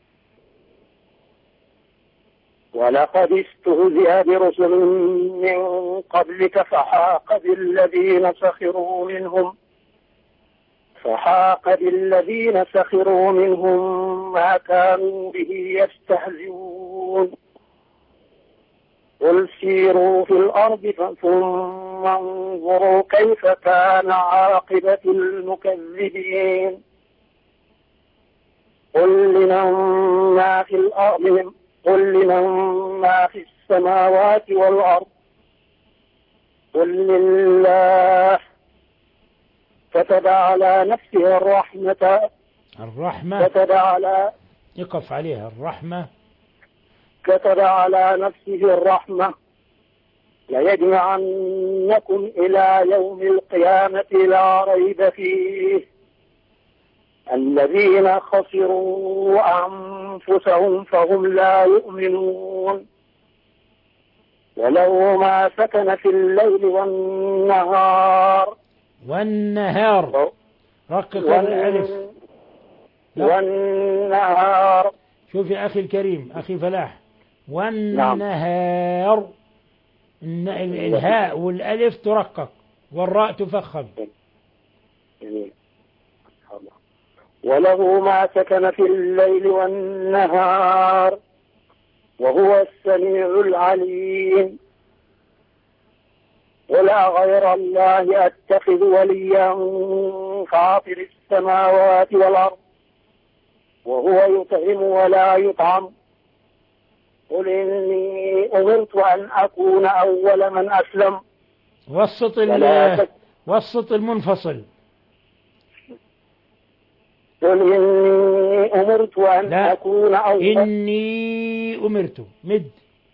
ولقد استهزئ برسل من قبلك فحاق بالذين سخروا منهم فحاق بالذين سخروا منهم ما كانوا به يستهزئون. قل سيروا في الأرض ثم انظروا كيف كان عاقبة المكذبين. قل لمن ما في الأرض قل لمن ما في السماوات والأرض قل لله. كتب على نفسه الرحمة الرحمة كتب على يقف عليها الرحمة كتب على نفسه الرحمة ليجمعنكم إلى يوم القيامة لا ريب فيه الذين خسروا أنفسهم فهم لا يؤمنون. وله ما سكن في الليل والنهار والنهار رقق الألف والنهار. شوف يا أخي الكريم أخي فلاح، والنهار الهاء والألف ترقق والراء تفخم. وله ما سكن في الليل والنهار وهو السميع العليم. ولا غير الله أتخذ وليا فاطر السماوات والأرض وهو يطعم ولا يطعم قل إني أمرت أن أكون أول من أسلم. وسط وسط المنفصل. قل إني أمرت أن لا. أكون أول إني أمرت مد.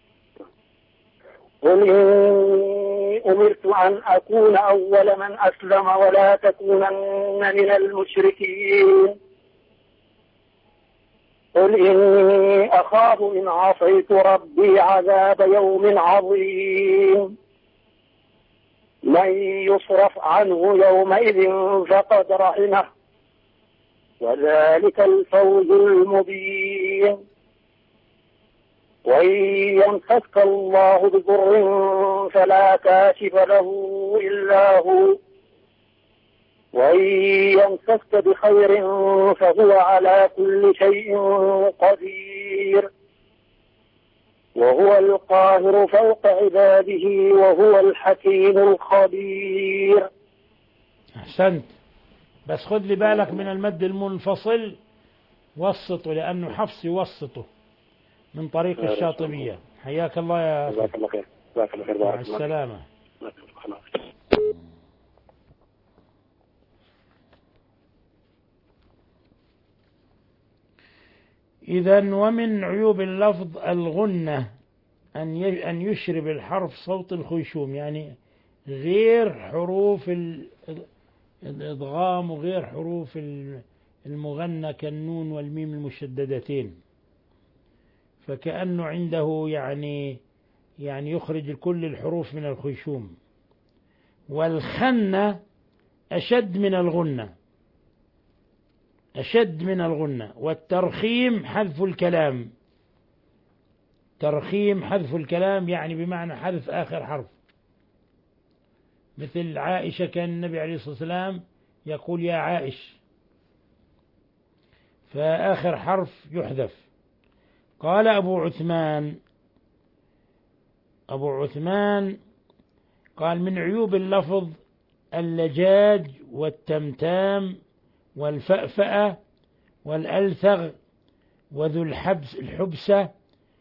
قل إني أمرت أن أكون أول من أسلم ولا تكونن من المشركين. قل إني أخاف إن عصيت ربي عذاب يوم عظيم. من يصرف عنه يومئذ فقد رحمه وذلك الفوز المبين. وإن يمسك الله بضر فلا كاشف له إلا هو وإن يمسك بخير فهو على كل شيء قدير وهو القاهر فوق عباده وهو الحكيم الخبير. أحسنت، بس خد لي بالك من المد المنفصل وسطه، لأنه حفص يوسطه من طريق الشاطبية. حياك الله يا أخي. جزاك الله خير. جزاك الله خير. مع السلامة. إذن ومن عيوب اللفظ الغنة، أن أن يشرب الحرف صوت الخيشوم، يعني غير حروف الإدغام وغير حروف المغنى كالنون والميم المشددتين، فكأنه عنده يعني يعني يخرج كل الحروف من الخيشوم. والخنة أشد من الغنة، أشد من الغنة. والترخيم حذف الكلام، ترخيم حذف الكلام يعني بمعنى حذف آخر حرف. مثل عائشة كان النبي عليه الصلاة والسلام يقول يا عائش، فآخر حرف يحذف. قال أبو عثمان أبو عثمان قال من عيوب اللفظ اللجاج والتمتام والفأفأة والألثغ وذو الحبس الحبسة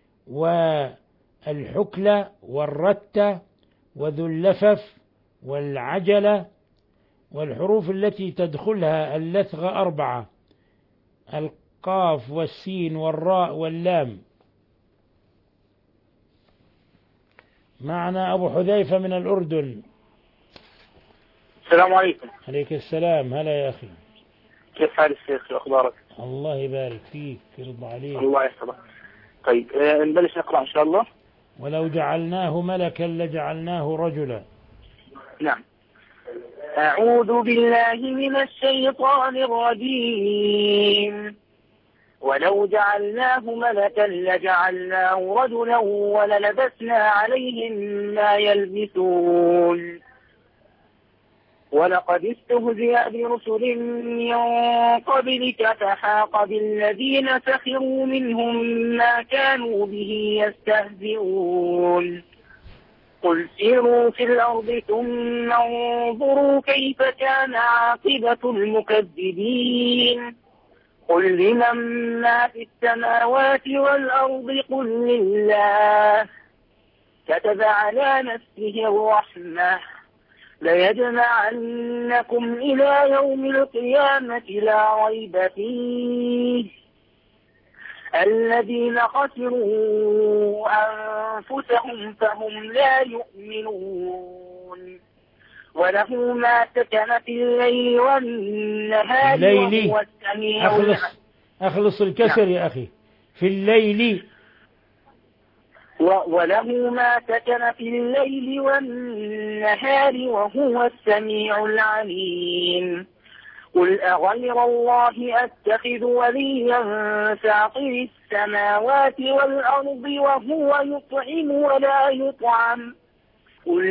والحكلة والرتة وذو اللفف والعجلة. والحروف التي تدخلها اللثغ أربعة: القاف والسين والراء واللام. معنا أبو حذيفة من الأردن. السلام عليكم. عليك السلام. هلا يا أخي، كيف حال الشيخ؟ شو أخبارك؟ الله يبارك فيك، يرضى عليك. الله يحفظك. طيب آه نبلش نقرأ إن شاء الله. ولو جعلناه ملكا لجعلناه رجلا. نعم. أعوذ بالله من الشيطان الرجيم. ولو جعلناه ملكا لجعلناه رجلا وللبسنا عليهم ما يلبسون. ولقد استهزئ برسل من قبلك فحاق بالذين سخروا منهم ما كانوا به يستهزئون. قل سيروا في الأرض ثم انظروا كيف كان عاقبة المكذبين. قل لمن ما في السماوات والأرض قل لله. كتب على نفسه الرحمة ليجمعنكم إلى يوم القيامة لا ريب فيه. الذين خسروا أنفسهم فهم لا يؤمنون. وله ما سكن في الليل والنهار الليل. وهو السميع أخلص, أخلص الكسر يا أخي. في الليل. وله ما سكن في الليل والنهار وهو السميع العليم. قل أغير الله أتخذ وليا فاطر السماوات والأرض وهو يطعم ولا يطعم. قل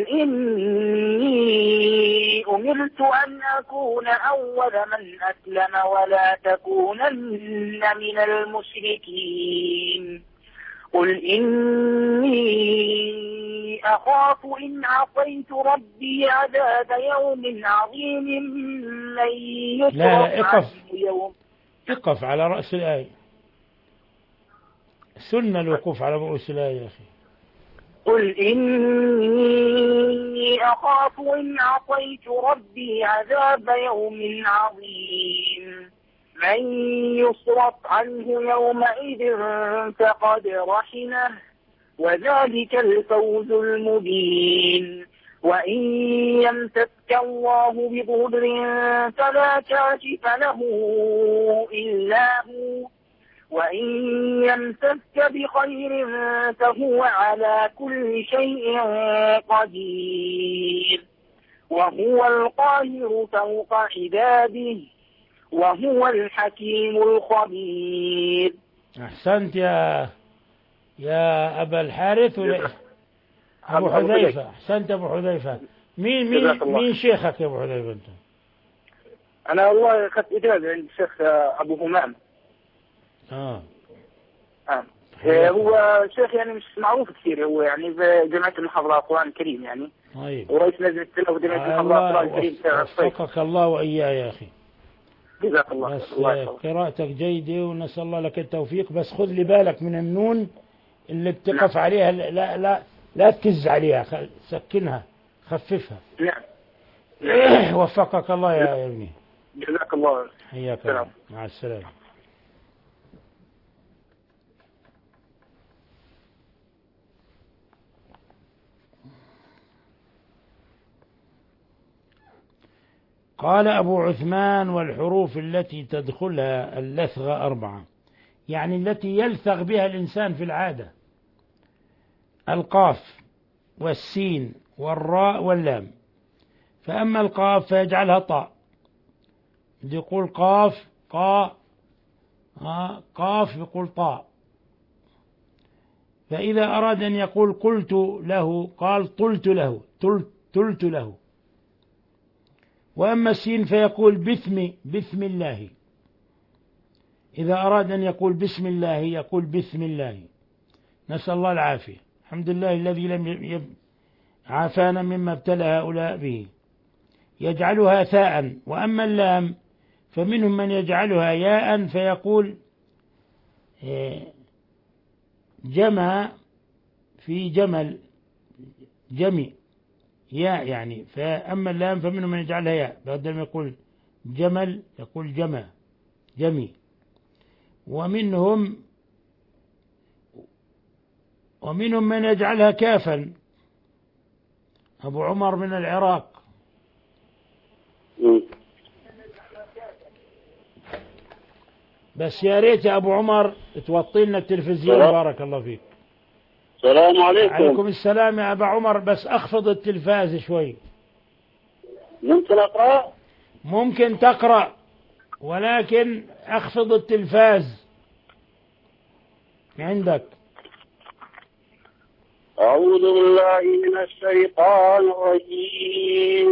إني أمرت أن أكون أول من أسلم ولا تكونن من المشركين. قل إني أخاف إن عصيت ربي عذاب يوم عظيم من يصرف لا لا اقف عنه يوم. اقف على رأس الآية. سنة الوقوف على رؤوس الآية يا أخي. قل إني أخاف إن عصيت ربي عذاب يوم عظيم من يصرف عنه يومئذ فقد رحمه وذلك الفوز المبين وإن يمسك الله بضر فلا كاشف له إلا هو وإن يمسك بخير فهو على كل شيء قدير وهو القاهر فوق عباده وهو الحكيم الخبير. أحسنت يا يا أبا الحارث ولا أبو حذيفة؟ أحسنت أبو حذيفة. مين مين مين شيخك يا أبو حذيفة أنت؟ أنا والله أخذت إجازة عند الشيخ أبو همام. آه. آه. هو شيخ يعني مش معروف كثير، هو يعني في جماعة المحافظة القرآن الكريم يعني. طيب. ورئيس لجنة التلاوة جماعة المحافظة القرآن الكريم. وفقك الله وإياه يا أخي. جزاك الله. بس قراءتك جيدة ونسأل الله لك التوفيق، بس خذ لي بالك من النون اللي بتقف نعم. عليها لا لا لا تكز عليها، سكنها خففها. نعم. وفقك الله يا ابني. جزاك الله. حياك الله. مع السلامة. قال أبو عثمان: والحروف التي تدخلها اللثغة أربعة، يعني التي يلثغ بها الإنسان في العادة: القاف والسين والراء واللام. فأما القاف فيجعلها طاء، يقول قاف قا، قاف يقول طاء. فإذا أراد أن يقول قلت له قال طلت له تلت له. وأما السين فيقول بثم بثم الله، إذا أراد أن يقول بسم الله يقول بثم الله. نسأل الله العافية. الحمد لله الذي لم عافانا مما ابتلى هؤلاء به. يجعلها ثاء. وأما اللام فمنهم من يجعلها ياء فيقول جمع في جمل جمي ياء يعني. فأما اللام فمنهم من يجعلها ياء، بدل ما يقول جمل يقول جمع جمي. ومنهم ومنهم من يجعلها كافا. أبو عمر من العراق. بس يا ريت يا أبو عمر توطي لنا التلفزيون. بارك الله فيك. السلام عليكم. عليكم السلام يا أبا عمر، بس أخفض التلفاز شوي. ممكن أقرأ؟ ممكن تقرأ، ولكن أخفض التلفاز عندك. أعوذ بالله من الشيطان الرجيم.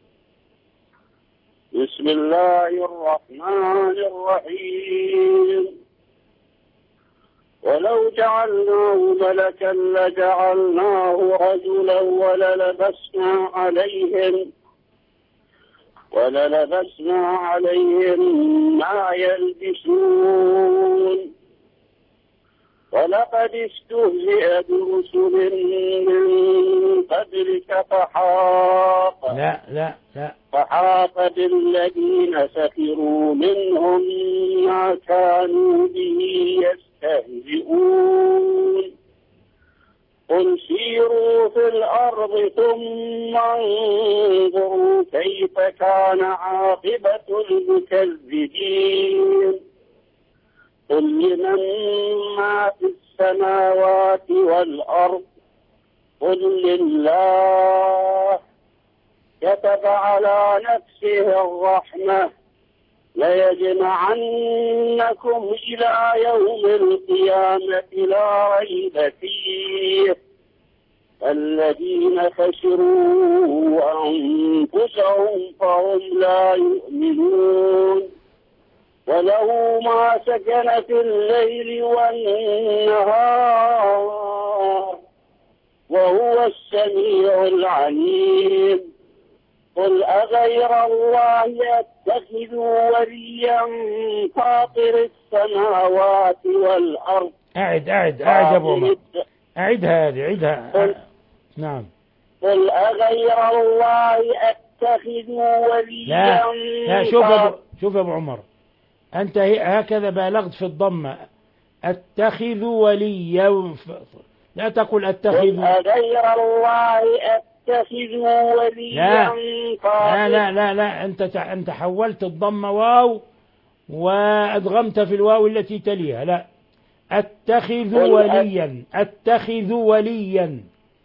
بسم الله الرحمن الرحيم. ولو جعلناه ملكا لجعلناه رجلا وللبسنا عليهم وللبسنا عليهم ما يلبسون. ولقد استهزئ برسل من قبلك فحاق لا لا لا فحاق بالذين سخروا منهم ما كانوا به يستهزئون. قل سيروا في الأرض ثم انظروا كيف كان عاقبة المكذبين. قل لمن ما في السماوات والأرض قل لله. كتب على نفسه الرحمة ليجمعنكم إلى يوم القيامة لا ريب فيه. الذين خسروا أنفسهم فهم لا يؤمنون. وله ما سكن في الليل والنهار وهو السميع العليم. قل أغير الله أتخذ وليا فاطر السماوات والأرض أعد أعد أعد يا أبو عمر، أعدها هذه أعدها. قل نعم. قل أغير الله أتخذ وليا؟ لا لا، شوف يا أبو شوف يا أبو عمر، أنت هكذا بالغت في الضمة. أتخذ وليا، لا تقول أتخذ. قل أغير الله أتخذ وليا؟ لا لا لا لا، أنت أنت حولت الضمة واو وأدغمت في الواو التي تليها. لا، أتخذ وليا، أتخذ وليا.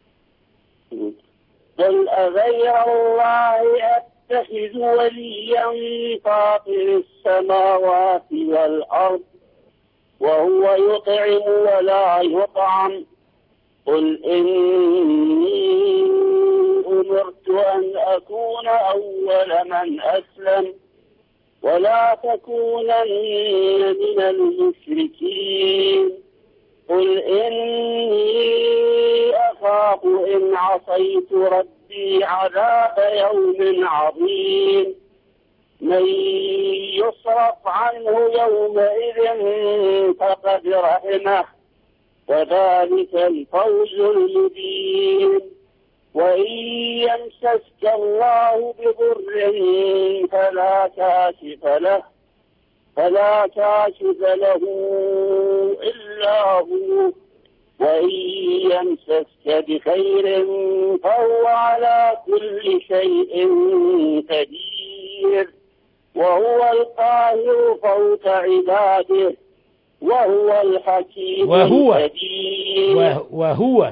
قل أغير الله أتخذ وليا فاطر السماوات والأرض وهو يطعم ولا يطعم؟ قل إني أمرت أن أكون أول من أسلم ولا تكونن من المشركين. قل إني أخاف إن عصيت ربي عذاب يوم عظيم. من يصرف عنه يومئذ فقد رحمه وذلك الفوز المبين. وإن يمسسك الله بضر فلا كاشف له فلا كاشف له إلا هو، وإن يمسسك بخير فهو على كل شيء قدير، وهو القاهر فوق عباده وهو الحكيم وهو القدير. وهو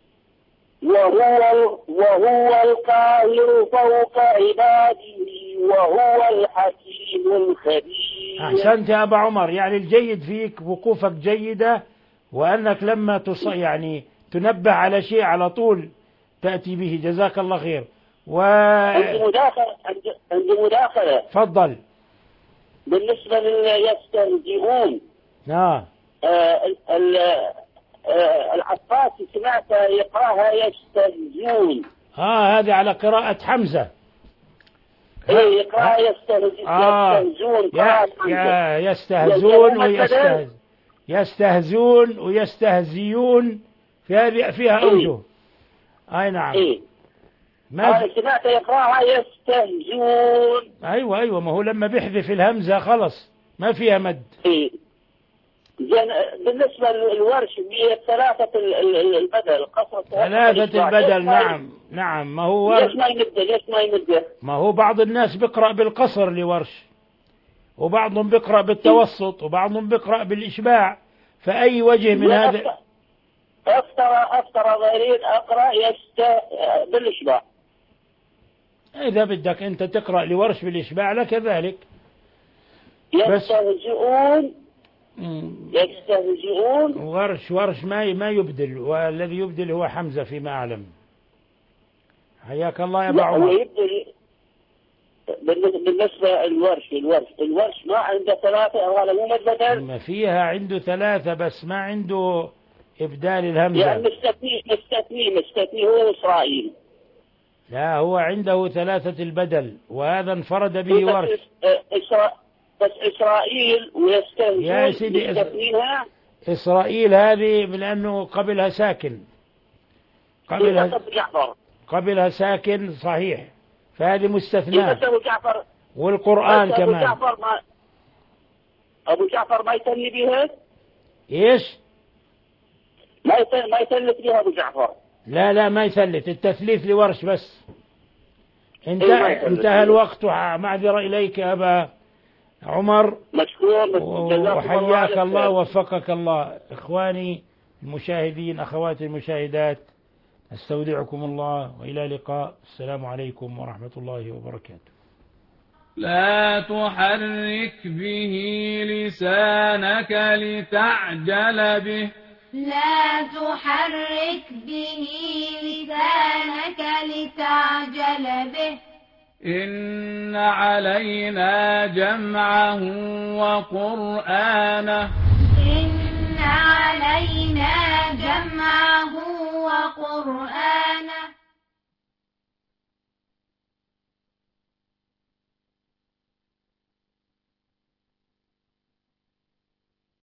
وهو وهو القاهر فوق عباده وهو الحكيم الخبير. أحسنت يا أبا عمر، يعني الجيد فيك وقوفك جيدة، وأنك لما تص يعني تنبه على شيء على طول تأتي به. جزاك الله خير. و عندي مداخلة عندي مداخلة تفضل. بالنسبة لليستهزئون، نعم. آه ال آه العباس سمعت يقراها يستهزئون. اه هذه على قراءة حمزة. ايه يقراها يستهزئون. آه. يستهزئون يا يستهزون ويستهز يستهزون ويستهزيون، في هذه فيها أوجه. أي نعم. إيه؟ ما أنا سمعت يقراها يستهزون. أيوة أيوة، ما هو لما بيحذف الهمزة خلص ما فيها مد. إيه؟ بالنسبة للورش بثلاثة البدل القصر ثلاثة البدل. نعم نعم. ما هو ليش ما يمده؟ ليش ما يمده؟ ما هو بعض الناس بيقرأ بالقصر لورش، وبعضهم بيقرأ بالتوسط، وبعضهم بيقرأ بالإشباع. فأي وجه من هذا؟ أفترى أفترى غيرين أقرأ يست بالإشباع. إذا بدك أنت تقرأ لورش بالإشباع لك ذلك. يستهزئون يستهزئون. ورش ورش ما ما يبدل، والذي يبدل هو حمزة فيما أعلم. حياك الله يا أبا عمر. بالنسبة للورش الورش الورش ما عنده ثلاثة ولا مو مبدل. ما فيها عنده ثلاثة بس ما عنده إبدال الهمزة. يعني مستثني مستثني مستثني هو إسرائيل. لا هو عنده ثلاثة البدل، وهذا انفرد به ورش. إسرائيل بس إسرائيل ويستهزئون. يا سيدي إسرائيل, إسرائيل هذه لأنه قبلها ساكن. قبلها قبلها ساكن صحيح، فهذه مستثناة. والقرآن أبو كمان. جعفر ما أبو جعفر ما يثني بها. إيش؟ ما يثني ما يثلث بها أبو جعفر. لا لا ما يثلث، التثليث لورش بس. انتهى إيه انتهى الوقت، ومعذرة إليك يا أبا عمر. مشكور. وحياك الله ووفقك الله. إخواني المشاهدين، أخواتي المشاهدات، أستودعكم الله وإلى لقاء. السلام عليكم ورحمة الله وبركاته. لا تحرك به لسانك لتعجل به. لا تحرك به لسانك لتعجل به. إن علينا جمعه وقرآنه. إن علينا جمعه وقرآنه